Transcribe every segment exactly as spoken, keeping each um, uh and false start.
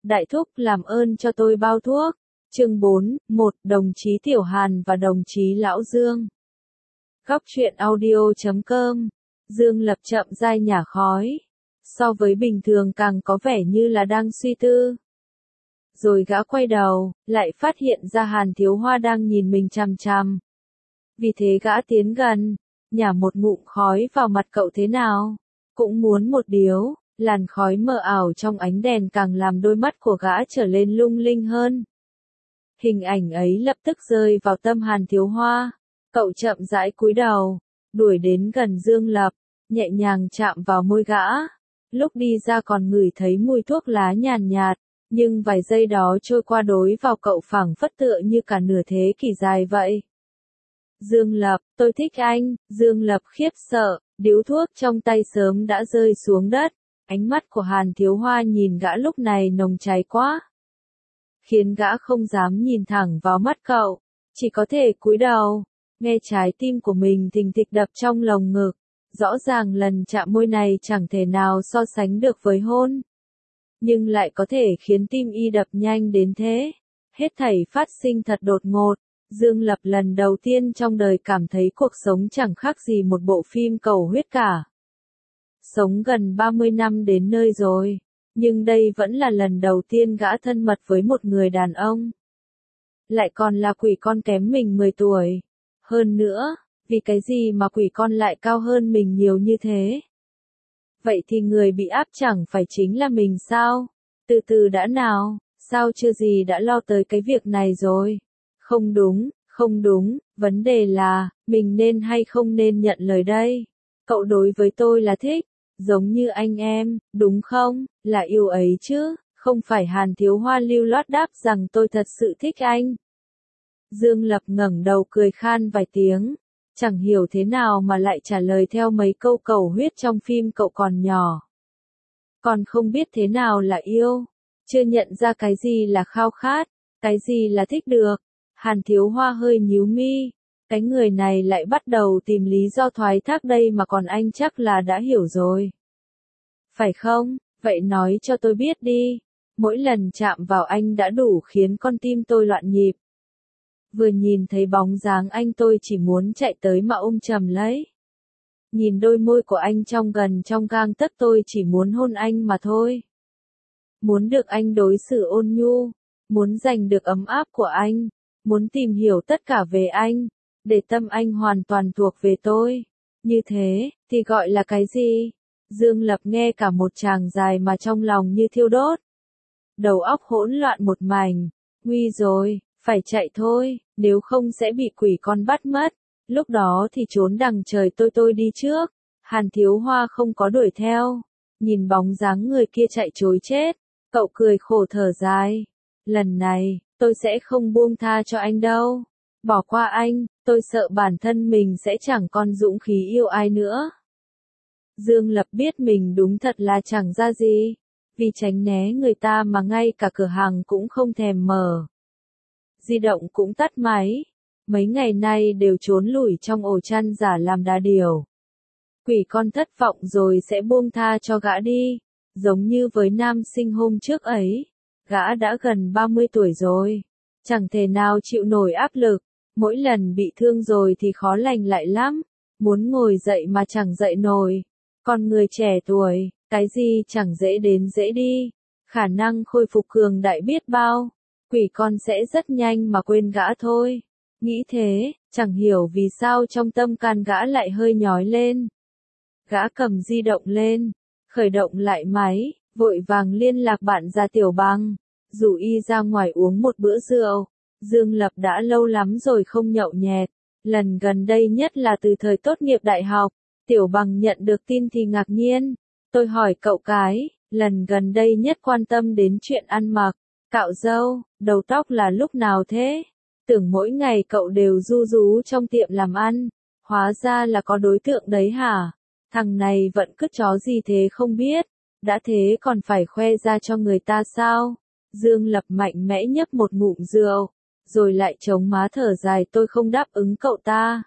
Đại thúc làm ơn cho tôi bao thuốc. Chương bốn, một, đồng chí Tiểu Hàn và đồng chí Lão Dương. Góc truyện audio chấm com. Dương Lập chậm rãi nhả khói. So với bình thường càng có vẻ như là đang suy tư. Rồi gã quay đầu, lại phát hiện ra Hàn Thiếu Hoa đang nhìn mình chằm chằm. Vì thế gã tiến gần, nhả một ngụm khói vào mặt cậu thế nào? Cũng muốn một điếu, làn khói mờ ảo trong ánh đèn càng làm đôi mắt của gã trở lên lung linh hơn. Hình ảnh ấy lập tức rơi vào tâm Hàn Thiếu Hoa. Cậu chậm rãi cúi đầu, đuổi đến gần Dương Lập, nhẹ nhàng chạm vào môi gã. Lúc đi ra còn ngửi thấy mùi thuốc lá nhàn nhạt, nhưng vài giây đó trôi qua đối vào cậu phảng phất tựa như cả nửa thế kỷ dài vậy. Dương Lập, tôi thích anh. Dương Lập khiếp sợ, điếu thuốc trong tay sớm đã rơi xuống đất. Ánh mắt của Hàn Thiếu Hoa nhìn gã lúc này nồng cháy quá, khiến gã không dám nhìn thẳng vào mắt cậu, chỉ có thể cúi đầu, nghe trái tim của mình thình thịch đập trong lồng ngực. Rõ ràng lần chạm môi này chẳng thể nào so sánh được với hôn, nhưng lại có thể khiến tim y đập nhanh đến thế. Hết thảy phát sinh thật đột ngột. Dương Lập lần đầu tiên trong đời cảm thấy cuộc sống chẳng khác gì một bộ phim cầu huyết cả. Sống gần ba mươi năm đến nơi rồi, nhưng đây vẫn là lần đầu tiên gã thân mật với một người đàn ông. Lại còn là quỷ con kém mình mười tuổi. Hơn nữa, vì cái gì mà quỷ con lại cao hơn mình nhiều như thế? Vậy thì người bị áp chẳng phải chính là mình sao? Từ từ đã nào, sao chưa gì đã lo tới cái việc này rồi? Không đúng, không đúng, vấn đề là, mình nên hay không nên nhận lời đây? Cậu đối với tôi là thích, giống như anh em, đúng không? Là yêu ấy chứ, không phải? Hàn Thiếu Hoa lưu loát đáp rằng tôi thật sự thích anh. Dương Lập ngẩng đầu cười khan vài tiếng, chẳng hiểu thế nào mà lại trả lời theo mấy câu cầu huyết trong phim cậu còn nhỏ. Còn không biết thế nào là yêu, chưa nhận ra cái gì là khao khát, cái gì là thích được. Hàn Thiếu Hoa hơi nhíu mi, cái người này lại bắt đầu tìm lý do thoái thác đây mà còn anh chắc là đã hiểu rồi. Phải không? Vậy nói cho tôi biết đi, mỗi lần chạm vào anh đã đủ khiến con tim tôi loạn nhịp. Vừa nhìn thấy bóng dáng anh tôi chỉ muốn chạy tới mà ôm chầm lấy. Nhìn đôi môi của anh trong gần trong gang tấc tôi chỉ muốn hôn anh mà thôi. Muốn được anh đối xử ôn nhu, muốn giành được ấm áp của anh, muốn tìm hiểu tất cả về anh, để tâm anh hoàn toàn thuộc về tôi. Như thế, thì gọi là cái gì? Dương Lập nghe cả một tràng dài mà trong lòng như thiêu đốt. Đầu óc hỗn loạn một mảnh, nguy rồi, phải chạy thôi, nếu không sẽ bị quỷ con bắt mất. Lúc đó thì trốn đằng trời tôi tôi đi trước. Hàn Thiếu Hoa không có đuổi theo. Nhìn bóng dáng người kia chạy trối chết, cậu cười khổ thở dài. Lần này, tôi sẽ không buông tha cho anh đâu. Bỏ qua anh, tôi sợ bản thân mình sẽ chẳng còn dũng khí yêu ai nữa. Dương Lập biết mình đúng thật là chẳng ra gì. Vì tránh né người ta mà ngay cả cửa hàng cũng không thèm mở. Di động cũng tắt máy. Mấy ngày nay đều trốn lủi trong ổ chăn giả làm đà điểu. Quỷ con thất vọng rồi sẽ buông tha cho gã đi. Giống như với nam sinh hôm trước ấy. Gã đã gần ba mươi tuổi rồi. Chẳng thể nào chịu nổi áp lực. Mỗi lần bị thương rồi thì khó lành lại lắm. Muốn ngồi dậy mà chẳng dậy nổi. Còn người trẻ tuổi, cái gì chẳng dễ đến dễ đi. Khả năng khôi phục cường đại biết bao. Quỷ con sẽ rất nhanh mà quên gã thôi. Nghĩ thế, chẳng hiểu vì sao trong tâm can gã lại hơi nhói lên. Gã cầm di động lên, khởi động lại máy, vội vàng liên lạc bạn ra Tiểu Bằng, rủ y ra ngoài uống một bữa rượu. Dương Lập đã lâu lắm rồi không nhậu nhẹt, lần gần đây nhất là từ thời tốt nghiệp đại học. Tiểu Bằng nhận được tin thì ngạc nhiên. Tôi hỏi cậu cái, lần gần đây nhất quan tâm đến chuyện ăn mặc, cạo râu, đầu tóc là lúc nào thế? Tưởng mỗi ngày cậu đều ru rú trong tiệm làm ăn, hóa ra là có đối tượng đấy hả? Thằng này vẫn cứ chó gì thế không biết, đã thế còn phải khoe ra cho người ta sao? Dương Lập mạnh mẽ nhấp một ngụm rượu, rồi lại chống má thở dài. Tôi không đáp ứng cậu ta.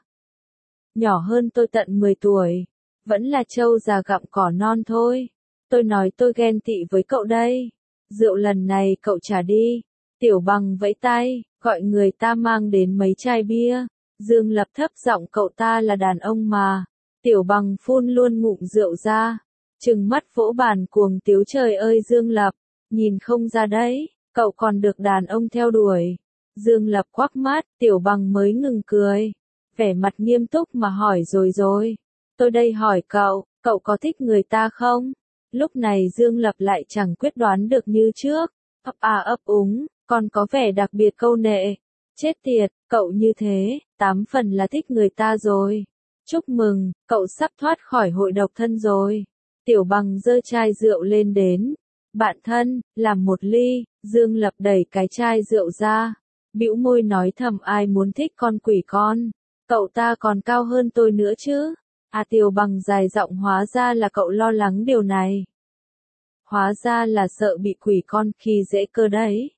Nhỏ hơn tôi tận mười tuổi, vẫn là trâu già gặm cỏ non thôi. Tôi nói tôi ghen tị với cậu đây. rượu lần này cậu trả đi. Tiểu Bằng vẫy tay, gọi người ta mang đến mấy chai bia. Dương Lập thấp giọng, cậu ta là đàn ông mà. Tiểu Bằng phun luôn ngụm rượu ra, trừng mắt vỗ bàn cuồng tiếu, trời ơi Dương Lập, nhìn không ra đấy, cậu còn được đàn ông theo đuổi. Dương Lập quắc mắt, Tiểu Bằng mới ngừng cười, vẻ mặt nghiêm túc mà hỏi, rồi rồi, tôi đây hỏi cậu, cậu có thích người ta không? Lúc này Dương Lập lại chẳng quyết đoán được như trước, ấp à ấp úng, còn có vẻ đặc biệt câu nệ. Chết tiệt, cậu như thế, tám phần là thích người ta rồi. Chúc mừng, cậu sắp thoát khỏi hội độc thân rồi. Tiểu Bằng giơ chai rượu lên đến. Bạn thân, làm một ly. Dương Lập đẩy cái chai rượu ra, bĩu môi nói thầm, ai muốn thích con quỷ con. Cậu ta còn cao hơn tôi nữa chứ. À, Tiểu Bằng dài giọng, hóa ra là cậu lo lắng điều này. Hóa ra là sợ bị quỷ con khi dễ cơ đấy.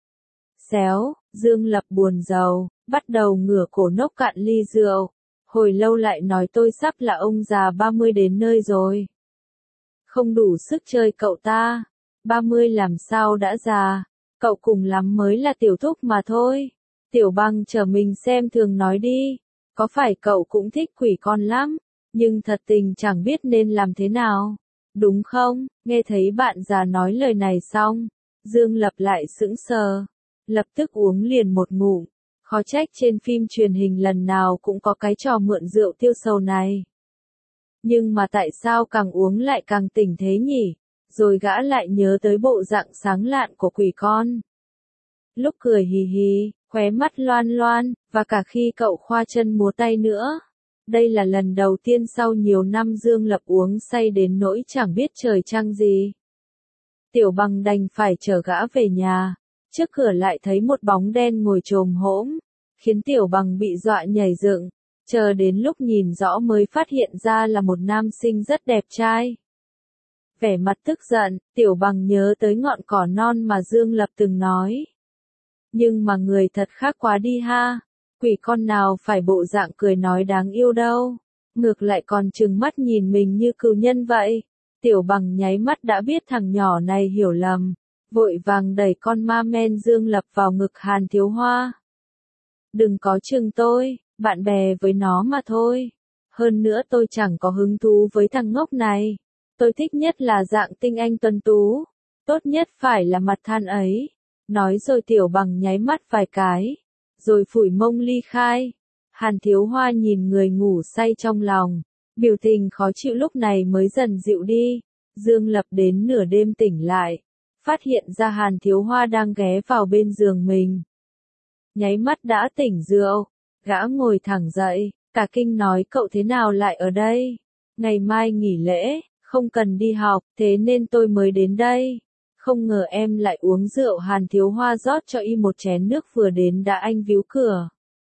Xéo, Dương Lập buồn rầu, bắt đầu ngửa cổ nốc cạn ly rượu. Hồi lâu lại nói, tôi sắp là ông già ba mươi đến nơi rồi. Không đủ sức chơi cậu ta. ba mươi làm sao đã già, cậu cùng lắm mới là tiểu thúc mà thôi. Tiểu Bằng trở mình xem thường nói, đi. Có phải cậu cũng thích quỷ con lắm, nhưng thật tình chẳng biết nên làm thế nào. Đúng không? Nghe thấy bạn già nói lời này xong, Dương Lập lại sững sờ, lập tức uống liền một ngụm. Khó trách trên phim truyền hình lần nào cũng có cái trò mượn rượu tiêu sầu này. Nhưng mà tại sao càng uống lại càng tỉnh thế nhỉ? Rồi gã lại nhớ tới bộ dạng sáng lạn của quỷ con. Lúc cười hì hì, khóe mắt loan loan, và cả khi cậu khoa chân múa tay nữa. Đây là lần đầu tiên sau nhiều năm Dương Lập uống say đến nỗi chẳng biết trời trăng gì. Tiểu Bằng đành phải chở gã về nhà. Trước cửa lại thấy một bóng đen ngồi chồm hổm, khiến Tiểu Bằng bị dọa nhảy dựng, chờ đến lúc nhìn rõ mới phát hiện ra là một nam sinh rất đẹp trai. Vẻ mặt tức giận, Tiểu Bằng nhớ tới ngọn cỏ non mà Dương Lập từng nói. Nhưng mà người thật khác quá đi ha, quỷ con nào phải bộ dạng cười nói đáng yêu đâu, ngược lại còn trừng mắt nhìn mình như cừu nhân vậy. Tiểu Bằng nháy mắt đã biết thằng nhỏ này hiểu lầm, vội vàng đẩy con ma men Dương Lập vào ngực Hàn Thiếu Hoa. Đừng có chừng tôi, bạn bè với nó mà thôi. Hơn nữa tôi chẳng có hứng thú với thằng ngốc này. Tôi thích nhất là dạng tinh anh tuấn tú. Tốt nhất phải là mặt than ấy. Nói rồi Tiểu Bằng nháy mắt vài cái, rồi phủi mông ly khai. Hàn Thiếu Hoa nhìn người ngủ say trong lòng, biểu tình khó chịu lúc này mới dần dịu đi. Dương Lập đến nửa đêm tỉnh lại, phát hiện ra Hàn Thiếu Hoa đang ghé vào bên giường mình. Nháy mắt đã tỉnh rượu, gã ngồi thẳng dậy, cả kinh nói, cậu thế nào lại ở đây? Ngày mai nghỉ lễ, không cần đi học, thế nên tôi mới đến đây. Không ngờ em lại uống rượu. Hàn Thiếu Hoa rót cho y một chén nước, vừa đến đã anh víu cửa.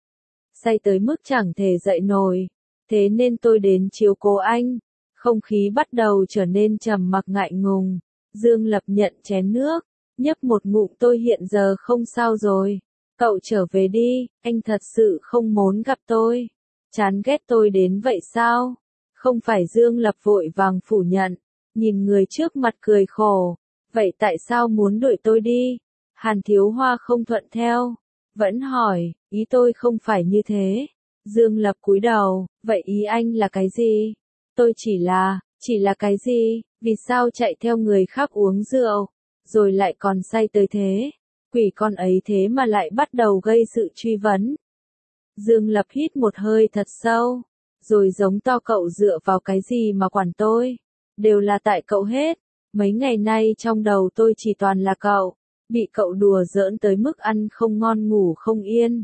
Say tới mức chẳng thể dậy nổi, thế nên tôi đến chiếu cố anh. Không khí bắt đầu trở nên trầm mặc ngại ngùng. Dương Lập nhận chén nước, nhấp một ngụm, tôi hiện giờ không sao rồi. Cậu trở về đi, anh thật sự không muốn gặp tôi. Chán ghét tôi đến vậy sao? Không phải. Dương Lập vội vàng phủ nhận, nhìn người trước mặt cười khổ. Vậy tại sao muốn đuổi tôi đi? Hàn Thiếu Hoa không thuận theo, vẫn hỏi, ý tôi không phải như thế. Dương Lập cúi đầu, vậy ý anh là cái gì? Tôi chỉ là, chỉ là cái gì? Vì sao chạy theo người khác uống rượu, rồi lại còn say tới thế? Quỷ con ấy thế mà lại bắt đầu gây sự truy vấn. Dương Lập hít một hơi thật sâu, rồi giống to, cậu dựa vào cái gì mà quản tôi? Đều là tại cậu hết. Mấy ngày nay trong đầu tôi chỉ toàn là cậu, bị cậu đùa giỡn tới mức ăn không ngon ngủ không yên.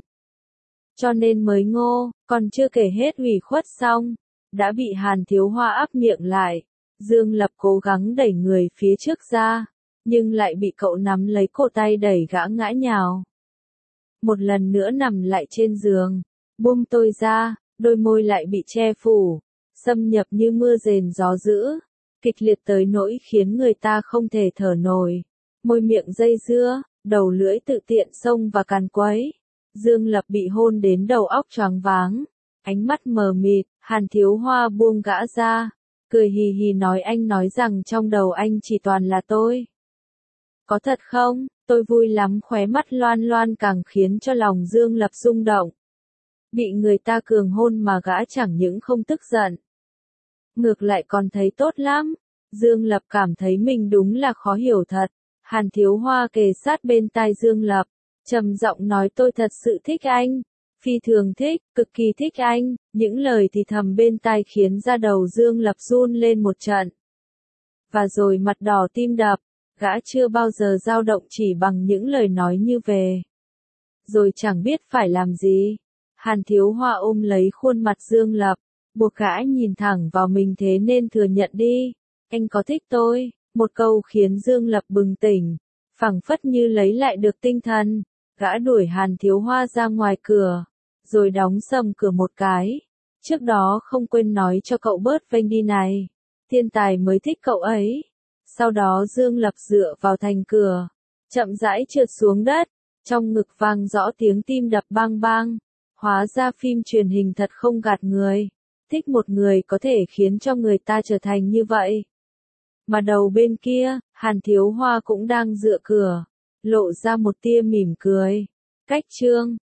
Cho nên mới ngô, còn chưa kể hết ủy khuất xong, đã bị Hàn Thiếu Hoa áp miệng lại. Dương Lập cố gắng đẩy người phía trước ra, nhưng lại bị cậu nắm lấy cổ tay đẩy gã ngã nhào. Một lần nữa nằm lại trên giường, buông tôi ra, đôi môi lại bị che phủ, xâm nhập như mưa rền gió dữ, kịch liệt tới nỗi khiến người ta không thể thở nổi. Môi miệng dây dưa, đầu lưỡi tự tiện xông và càn quấy. Dương Lập bị hôn đến đầu óc choáng váng, ánh mắt mờ mịt. Hàn Thiếu Hoa buông gã ra, cười hì hì nói, anh nói rằng trong đầu anh chỉ toàn là tôi. Có thật không? Tôi vui lắm, khóe mắt loan loan càng khiến cho lòng Dương Lập rung động. Bị người ta cường hôn mà gã chẳng những không tức giận, ngược lại còn thấy tốt lắm. Dương Lập cảm thấy mình đúng là khó hiểu thật. Hàn Thiếu Hoa kề sát bên tai Dương Lập, trầm giọng nói tôi thật sự thích anh. Phi thường thích, cực kỳ thích anh. Những lời thì thầm bên tai khiến da đầu Dương Lập run lên một trận. Và rồi mặt đỏ tim đập, gã chưa bao giờ dao động chỉ bằng những lời nói như về. Rồi chẳng biết phải làm gì. Hàn Thiếu Hoa ôm lấy khuôn mặt Dương Lập, buộc gã nhìn thẳng vào mình thế nên thừa nhận đi. Anh có thích tôi? Một câu khiến Dương Lập bừng tỉnh, phảng phất như lấy lại được tinh thần. Gã đuổi Hàn Thiếu Hoa ra ngoài cửa, rồi đóng sầm cửa một cái. Trước đó không quên nói cho cậu bớt vênh đi này. Thiên tài mới thích cậu ấy. Sau đó Dương Lập dựa vào thành cửa, chậm rãi trượt xuống đất, trong ngực vang rõ tiếng tim đập bang bang. Hóa ra phim truyền hình thật không gạt người. Thích một người có thể khiến cho người ta trở thành như vậy. Mà đầu bên kia, Hàn Thiếu Hoa cũng đang dựa cửa, lộ ra một tia mỉm cười. Cách chương